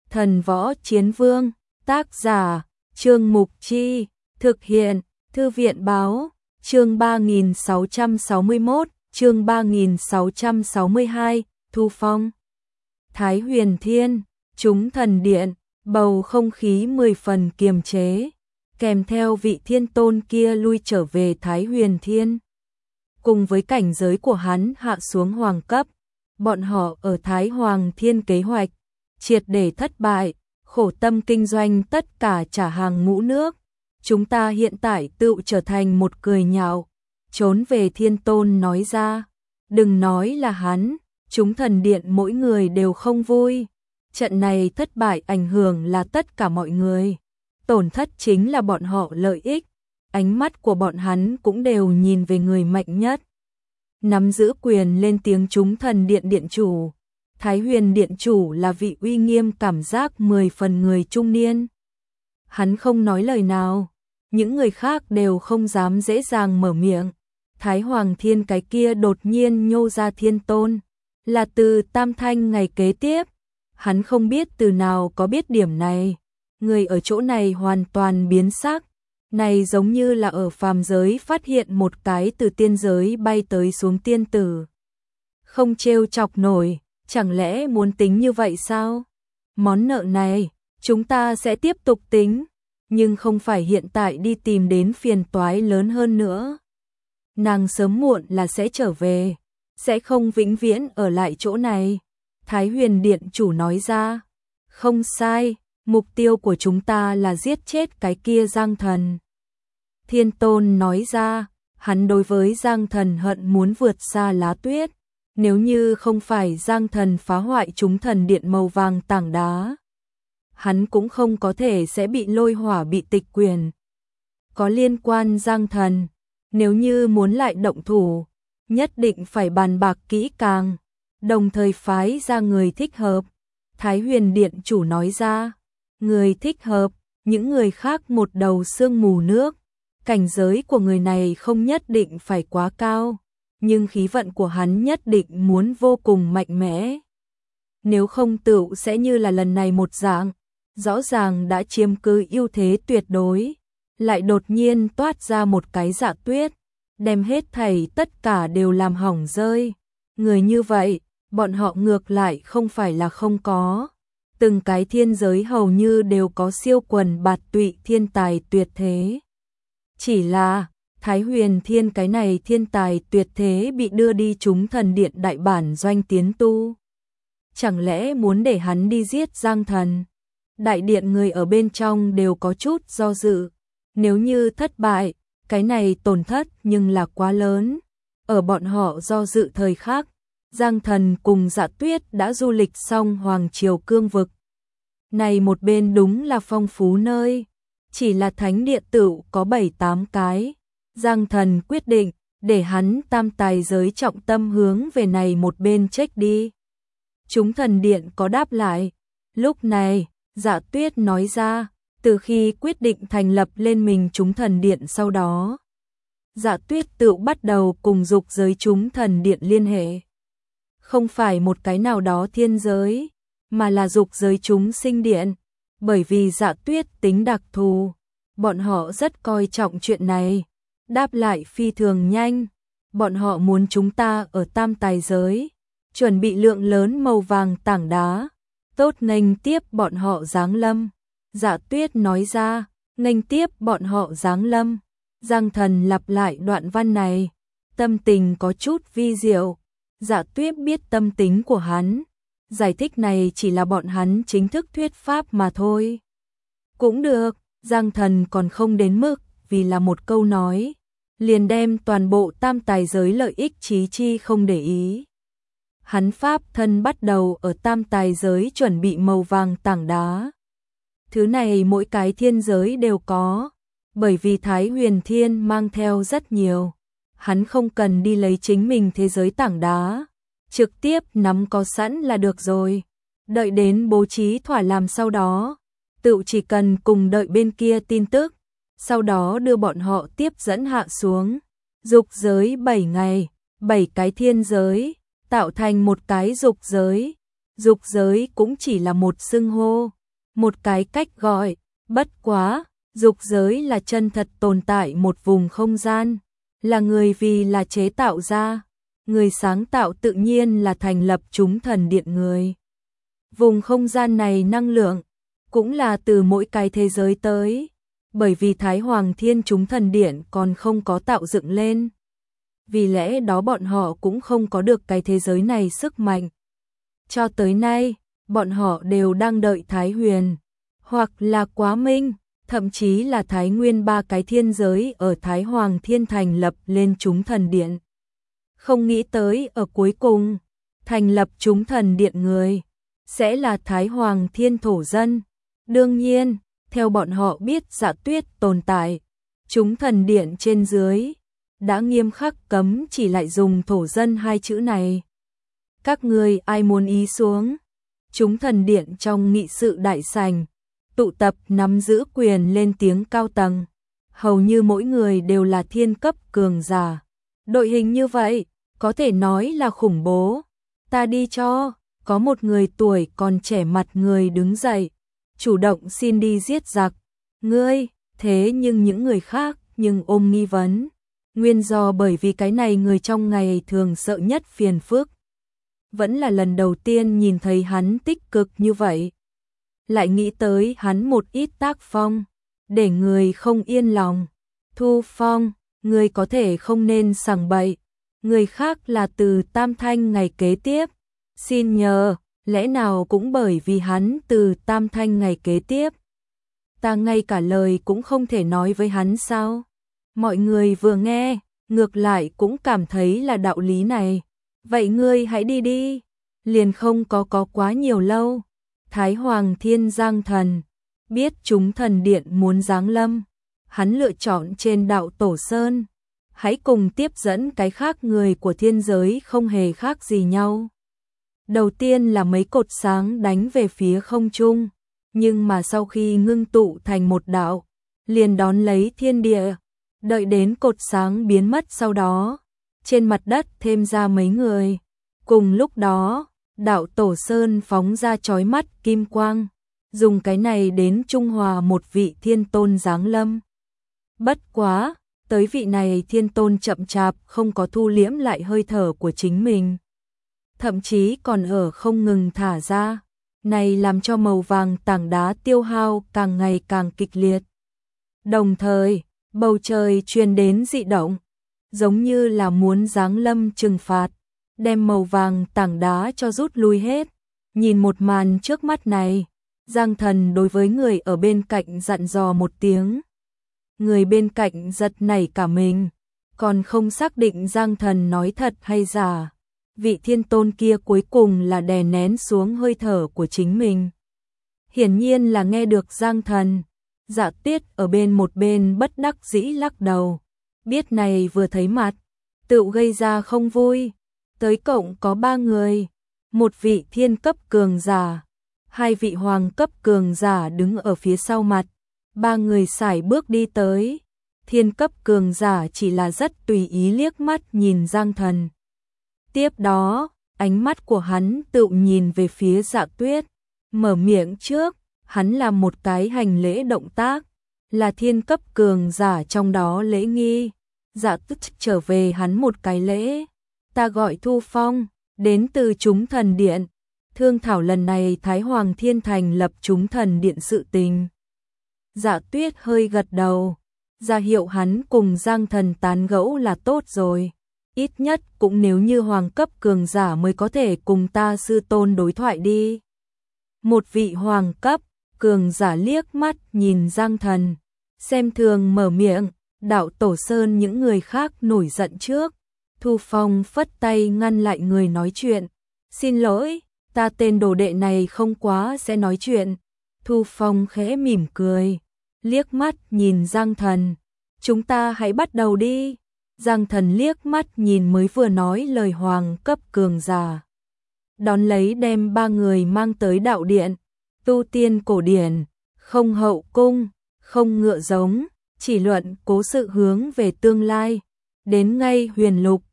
Thần Võ Chiến Vương, tác giả, Trương Mục Chi, thực hiện, Thư viện Báo, chương 3661, chương 3662, Thu Phong. Thái Huyền Thiên, chúng thần điện, bầu không khí 10 phần kiềm chế, kèm theo vị thiên tôn kia lui trở về Thái Huyền Thiên. Cùng với cảnh giới của hắn hạ xuống hoàng cấp, bọn họ ở Thái Hoàng Thiên kế hoạch triệt để thất bại, khổ tâm kinh doanh tất cả trả hàng ngũ nước. Chúng ta hiện tại tự trở thành một cười nhạo, trốn về thiên tôn nói ra. Đừng nói là hắn, chúng thần điện mỗi người đều không vui. Trận này thất bại ảnh hưởng là tất cả mọi người. Tổn thất chính là bọn họ lợi ích. Ánh mắt của bọn hắn cũng đều nhìn về người mạnh nhất. Nắm giữ quyền lên tiếng chúng thần điện điện chủ. Thái Huyền điện chủ là vị uy nghiêm cảm giác 10 phần người trung niên. Hắn không nói lời nào, những người khác đều không dám dễ dàng mở miệng. Thái Hoàng Thiên cái kia đột nhiên nhô ra thiên tôn, là từ Tam Thanh ngày kế tiếp. Hắn không biết từ nào có biết điểm này. Người ở chỗ này hoàn toàn biến sắc. Này giống như là ở phàm giới phát hiện một cái từ tiên giới bay tới xuống tiên tử. Không trêu chọc nổi, chẳng lẽ muốn tính như vậy sao? Món nợ này, chúng ta sẽ tiếp tục tính, nhưng không phải hiện tại đi tìm đến phiền toái lớn hơn nữa. Nàng sớm muộn là sẽ trở về, sẽ không vĩnh viễn ở lại chỗ này. Thái Huyền điện chủ nói ra, không sai, mục tiêu của chúng ta là giết chết cái kia Giang Thần. Thiên Tôn nói ra, hắn đối với Giang Thần hận muốn vượt xa lá tuyết. Nếu như không phải Giang Thần phá hoại chúng thần điện màu vàng tảng đá, hắn cũng không có thể sẽ bị lôi hỏa bị tịch quyền. Có liên quan Giang Thần, nếu như muốn lại động thủ, nhất định phải bàn bạc kỹ càng, đồng thời phái ra người thích hợp. Thái Huyền điện chủ nói ra, người thích hợp, những người khác một đầu sương mù nước. Cảnh giới của người này không nhất định phải quá cao, nhưng khí vận của hắn nhất định muốn vô cùng mạnh mẽ. Nếu không tựu sẽ như là lần này một dạng, rõ ràng đã chiếm cứ ưu thế tuyệt đối, lại đột nhiên toát ra một cái Dạ Tuyết, đem hết thảy tất cả đều làm hỏng rơi. Người như vậy, bọn họ ngược lại không phải là không có. Từng cái thiên giới hầu như đều có siêu quần bạt tụy thiên tài tuyệt thế. Chỉ là Thái Huyền Thiên cái này thiên tài tuyệt thế bị đưa đi chúng thần điện đại bản doanh tiến tu. Chẳng lẽ muốn để hắn đi giết Giang Thần? Đại điện người ở bên trong đều có chút do dự. Nếu như thất bại, cái này tổn thất nhưng là quá lớn. Ở bọn họ do dự thời khắc, Giang Thần cùng Dạ Tuyết đã du lịch xong Hoàng Triều Cương Vực. Này một bên đúng là phong phú nơi. Chỉ là thánh địa tựu có 7-8 cái. Giang Thần quyết định để hắn tam tài giới trọng tâm hướng về này một bên check đi. Chúng thần điện có đáp lại. Lúc này, Dạ Tuyết nói ra, từ khi quyết định thành lập lên mình chúng thần điện sau đó, Dạ Tuyết tự bắt đầu cùng dục giới chúng thần điện liên hệ. Không phải một cái nào đó thiên giới, mà là dục giới chúng sinh điện. Bởi vì Dạ Tuyết tính đặc thù, bọn họ rất coi trọng chuyện này. Đáp lại phi thường nhanh, bọn họ muốn chúng ta ở tam tài giới, chuẩn bị lượng lớn màu vàng tảng đá, tốt nghênh tiếp bọn họ giáng lâm. Dạ Tuyết nói ra, nghênh tiếp bọn họ giáng lâm. Giang Thần lặp lại đoạn văn này, tâm tình có chút vi diệu. Dạ Tuyết biết tâm tính của hắn, giải thích này chỉ là bọn hắn chính thức thuyết pháp mà thôi. Cũng được, Giang Thần còn không đến mức vì là một câu nói liền đem toàn bộ tam tài giới lợi ích chí chi không để ý. Hắn pháp thân bắt đầu ở tam tài giới chuẩn bị màu vàng tảng đá. Thứ này mỗi cái thiên giới đều có, bởi vì Thái Huyền Thiên mang theo rất nhiều. Hắn không cần đi lấy chính mình thế giới tảng đá, trực tiếp nắm có sẵn là được rồi. Đợi đến bố trí thỏa làm sau đó, tự chỉ cần cùng đợi bên kia tin tức, sau đó đưa bọn họ tiếp dẫn hạ xuống. Dục giới 7 ngày, 7 cái thiên giới, tạo thành một cái dục giới. Dục giới cũng chỉ là một xưng hô, một cái cách gọi, bất quá, dục giới là chân thật tồn tại một vùng không gian, là người vì là chế tạo ra, người sáng tạo tự nhiên là thành lập chúng thần điện người. Vùng không gian này năng lượng, cũng là từ mỗi cái thế giới tới, bởi vì Thái Hoàng Thiên chúng thần điện còn không có tạo dựng lên. Vì lẽ đó bọn họ cũng không có được cái thế giới này sức mạnh. Cho tới nay, bọn họ đều đang đợi Thái Huyền, hoặc là Quá Minh, thậm chí là Thái Nguyên ba cái thiên giới ở Thái Hoàng Thiên thành lập lên chúng thần điện. Không nghĩ tới ở cuối cùng, thành lập chúng thần điện người, sẽ là Thái Hoàng Thiên thổ dân. Đương nhiên, theo bọn họ biết Dạ Tuyết tồn tại, chúng thần điện trên dưới đã nghiêm khắc cấm chỉ lại dùng thổ dân hai chữ này. Các người ai muốn ý xuống? Chúng thần điện trong nghị sự đại sảnh, tụ tập nắm giữ quyền lên tiếng cao tầng. Hầu như mỗi người đều là thiên cấp cường giả. Đội hình như vậy, có thể nói là khủng bố. Ta đi cho, có một người tuổi còn trẻ mặt người đứng dậy, chủ động xin đi giết giặc. Ngươi, thế nhưng những người khác nhưng ôm nghi vấn. Nguyên do bởi vì cái này người trong ngày thường sợ nhất phiền phức. Vẫn là lần đầu tiên nhìn thấy hắn tích cực như vậy. Lại nghĩ tới hắn một ít tác phong, để người không yên lòng. Thu Phong, người có thể không nên sằng bậy. Người khác là từ Tam Thanh ngày kế tiếp. Xin nhờ, lẽ nào cũng bởi vì hắn từ Tam Thanh ngày kế tiếp. Ta ngay cả lời cũng không thể nói với hắn sao? Mọi người vừa nghe, ngược lại cũng cảm thấy là đạo lý này. Vậy ngươi hãy đi đi. Liền không có quá nhiều lâu. Thái Hoàng Thiên Giang Thần biết chúng thần điện muốn giáng lâm, hắn lựa chọn trên đạo Tổ Sơn. Hãy cùng tiếp dẫn cái khác người của thiên giới không hề khác gì nhau. Đầu tiên là mấy cột sáng đánh về phía không trung, nhưng mà sau khi ngưng tụ thành một đạo, liền đón lấy thiên địa, đợi đến cột sáng biến mất sau đó, trên mặt đất thêm ra mấy người. Cùng lúc đó, đạo Tổ Sơn phóng ra chói mắt kim quang, dùng cái này đến trung hòa một vị thiên tôn giáng lâm. Bất quá, tới vị này thiên tôn chậm chạp không có thu liễm lại hơi thở của chính mình. Thậm chí còn ở không ngừng thả ra, này làm cho màu vàng tảng đá tiêu hao càng ngày càng kịch liệt. Đồng thời, bầu trời truyền đến dị động, giống như là muốn giáng lâm trừng phạt, đem màu vàng tảng đá cho rút lui hết. Nhìn một màn trước mắt này, Giang Thần đối với người ở bên cạnh dặn dò một tiếng. Người bên cạnh giật nảy cả mình, còn không xác định Giang Thần nói thật hay giả. Vị thiên tôn kia cuối cùng là đè nén xuống hơi thở của chính mình. Hiển nhiên là nghe được Giang Thần. Dạ Tuyết ở một bên bất đắc dĩ lắc đầu. Biết này vừa thấy mặt, tự gây ra không vui. Tới cộng có 3 người, một vị thiên cấp cường giả, 2 vị hoàng cấp cường giả đứng ở phía sau mặt. 3 người sải bước đi tới. Thiên cấp cường giả chỉ là rất tùy ý liếc mắt nhìn Giang Thần. Tiếp đó, ánh mắt của hắn tự nhìn về phía Dạ Tuyết, mở miệng trước, hắn làm một cái hành lễ động tác, là thiên cấp cường giả trong đó lễ nghi. Dạ Tuyết trở về hắn một cái lễ. Ta gọi Thu Phong, đến từ chúng thần điện, thương thảo lần này Thái Hoàng Thiên thành lập chúng thần điện sự tình. Dạ Tuyết hơi gật đầu, ra hiệu hắn cùng Giang Thần tán gẫu là tốt rồi. Ít nhất cũng nếu như hoàng cấp cường giả mới có thể cùng ta sư tôn đối thoại đi. Một vị hoàng cấp cường giả liếc mắt nhìn Giang Thần, xem thường mở miệng. Đạo Tổ Sơn những người khác nổi giận trước. Thu Phong phất tay ngăn lại người nói chuyện. Xin lỗi, ta tên đồ đệ này không quá sẽ nói chuyện. Thu Phong khẽ mỉm cười, liếc mắt nhìn Giang Thần. Chúng ta hãy bắt đầu đi. Giang Thần liếc mắt nhìn mới vừa nói lời hoàng cấp cường giả. Đón lấy đem 3 người mang tới đạo điện. Tu tiên cổ điển, không hậu cung, không ngựa giống, chỉ luận cố sự hướng về tương lai. Đến ngay huyền lục,